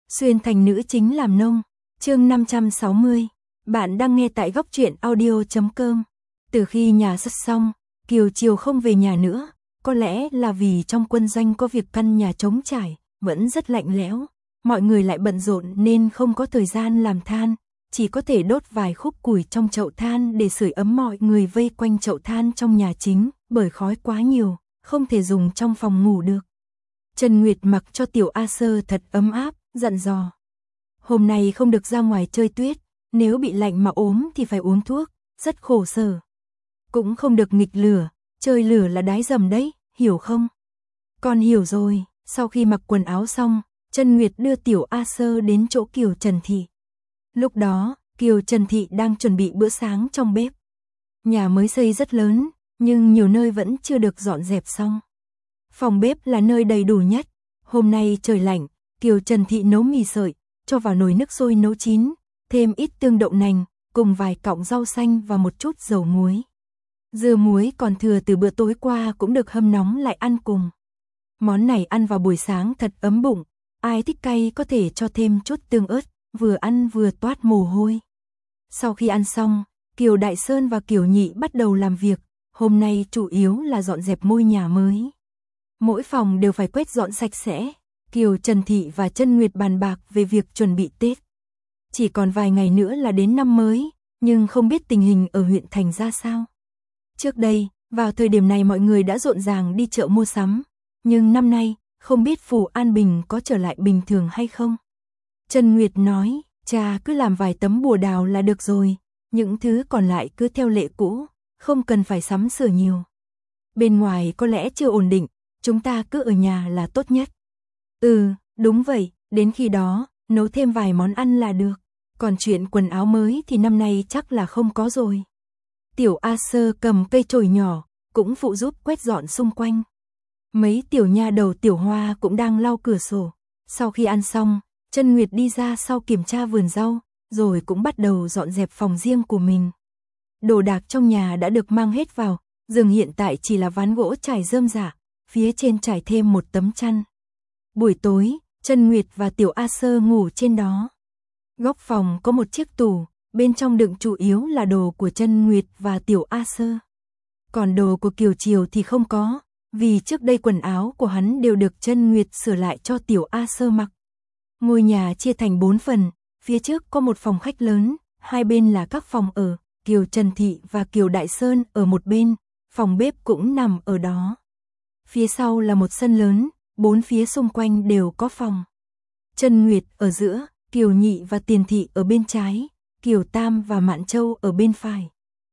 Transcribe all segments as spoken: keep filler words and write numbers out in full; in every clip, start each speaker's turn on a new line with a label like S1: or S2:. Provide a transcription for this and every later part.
S1: Xuyên thành nữ chính làm nông. Chương năm trăm sáu mươi. Bạn đang nghe tại góc truyện audio chấm com. Từ khi nhà sất xong, Kiều Chiều không về nhà nữa, có lẽ là vì trong quân doanh có việc căn nhà trống trải, vẫn rất lạnh lẽo, mọi người lại bận rộn nên không có thời gian làm than, chỉ có thể đốt vài khúc củi trong chậu than để sưởi ấm mọi người vây quanh chậu than trong nhà chính, bởi khói quá nhiều, không thể dùng trong phòng ngủ được. Trần Nguyệt mặc cho Tiểu A Sơ thật ấm áp, dặn dò. Hôm nay không được ra ngoài chơi tuyết, nếu bị lạnh mà ốm thì phải uống thuốc, rất khổ sở. Cũng không được nghịch lửa, chơi lửa là đái dầm đấy, hiểu không? Con hiểu rồi. Sau khi mặc quần áo xong, Trần Nguyệt đưa Tiểu A Sơ đến chỗ Kiều Trần Thị. Lúc đó, Kiều Trần Thị đang chuẩn bị bữa sáng trong bếp. Nhà mới xây rất lớn, nhưng nhiều nơi vẫn chưa được dọn dẹp xong. Phòng bếp là nơi đầy đủ nhất. Hôm nay trời lạnh, Kiều Trần Thị nấu mì sợi, cho vào nồi nước sôi nấu chín, thêm ít tương đậu nành, cùng vài cọng rau xanh và một chút dầu muối. Dưa muối còn thừa từ bữa tối qua cũng được hâm nóng lại ăn cùng. Món này ăn vào buổi sáng thật ấm bụng, ai thích cay có thể cho thêm chút tương ớt, vừa ăn vừa toát mồ hôi. Sau khi ăn xong, Kiều Đại Sơn và Kiều Nhị bắt đầu làm việc, hôm nay chủ yếu là dọn dẹp ngôi nhà mới. Mỗi phòng đều phải quét dọn sạch sẽ. Kiều Trần Thị và Trân Nguyệt bàn bạc về việc chuẩn bị Tết. Chỉ còn vài ngày nữa là đến năm mới, nhưng không biết tình hình ở huyện thành ra sao. Trước đây, vào thời điểm này mọi người đã rộn ràng đi chợ mua sắm, nhưng năm nay, không biết Phủ An Bình có trở lại bình thường hay không. Trân Nguyệt nói, cha cứ làm vài tấm bùa đào là được rồi, những thứ còn lại cứ theo lệ cũ, không cần phải sắm sửa nhiều. Bên ngoài có lẽ chưa ổn định, chúng ta cứ ở nhà là tốt nhất. Ừ, đúng vậy, đến khi đó, nấu thêm vài món ăn là được. Còn chuyện quần áo mới thì năm nay chắc là không có rồi. Tiểu A Sơ cầm cây chổi nhỏ, cũng phụ giúp quét dọn xung quanh. Mấy tiểu nha đầu Tiểu Hoa cũng đang lau cửa sổ. Sau khi ăn xong, Trân Nguyệt đi ra sau kiểm tra vườn rau, rồi cũng bắt đầu dọn dẹp phòng riêng của mình. Đồ đạc trong nhà đã được mang hết vào, giường hiện tại chỉ là ván gỗ trải rơm rả, phía trên trải thêm một tấm chăn. Buổi tối, Trân Nguyệt và Tiểu A Sơ ngủ trên đó. Góc phòng có một chiếc tủ, bên trong đựng chủ yếu là đồ của Trân Nguyệt và Tiểu A Sơ. Còn đồ của Kiều Chiều thì không có, vì trước đây quần áo của hắn đều được Trân Nguyệt sửa lại cho Tiểu A Sơ mặc. Ngôi nhà chia thành bốn phần, phía trước có một phòng khách lớn, hai bên là các phòng ở, Kiều Trần Thị và Kiều Đại Sơn ở một bên, phòng bếp cũng nằm ở đó. Phía sau là một sân lớn, bốn phía xung quanh đều có phòng. Trân Nguyệt ở giữa, Kiều Nhị và Tiền Thị ở bên trái, Kiều Tam và Mạn Châu ở bên phải.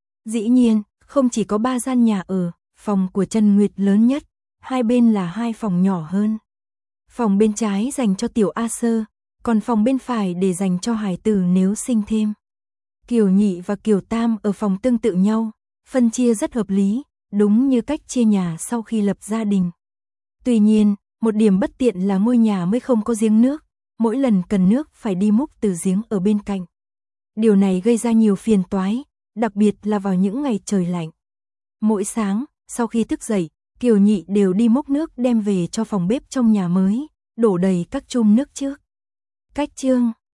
S1: Dĩ nhiên, không chỉ có ba gian nhà ở, phòng của Trân Nguyệt lớn nhất, hai bên là hai phòng nhỏ hơn. Phòng bên trái dành cho Tiểu A Sơ, còn phòng bên phải để dành cho hài tử nếu sinh thêm. Kiều Nhị và Kiều Tam ở phòng tương tự nhau, phân chia rất hợp lý, đúng như cách chia nhà sau khi lập gia đình. Tuy nhiên, một điểm bất tiện là ngôi nhà mới không có giếng nước, mỗi lần cần nước phải đi múc từ giếng ở bên cạnh. Điều này gây ra nhiều phiền toái, đặc biệt là vào những ngày trời lạnh. Mỗi sáng, sau khi thức dậy, Kiều Nhị đều đi múc nước đem về cho phòng bếp trong nhà mới, đổ đầy các chum nước trước. Cách chương